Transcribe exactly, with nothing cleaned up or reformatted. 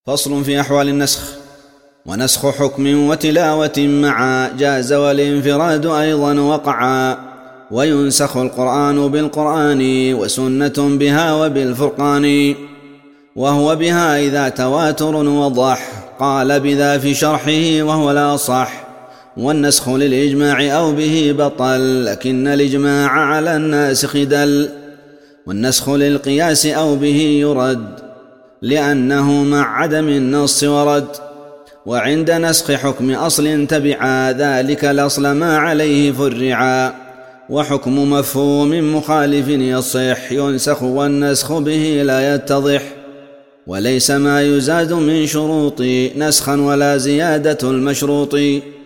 فصل في أحوال النسخ. ونسخ حكم وتلاوة معا جاز والانفراد أيضا وقعا، وينسخ القرآن بالقرآن وسنة بها وبالفرقان، وهو بها إذا تواتر وضح، قال بذا في شرحه وهو الأصح. والنسخ للإجماع أو به بطل، لكن الإجماع على الناسخ دل. والنسخ للقياس أو به يرد، لأنه مع عدم النص ورد. وعند نسخ حكم أصل تبعا، ذلك الأصل ما عليه فرعا. وحكم مفهوم مخالف يصح، ينسخ والنسخ به لا يتضح. وليس ما يزاد من شروط نسخا ولا زيادة المشروط.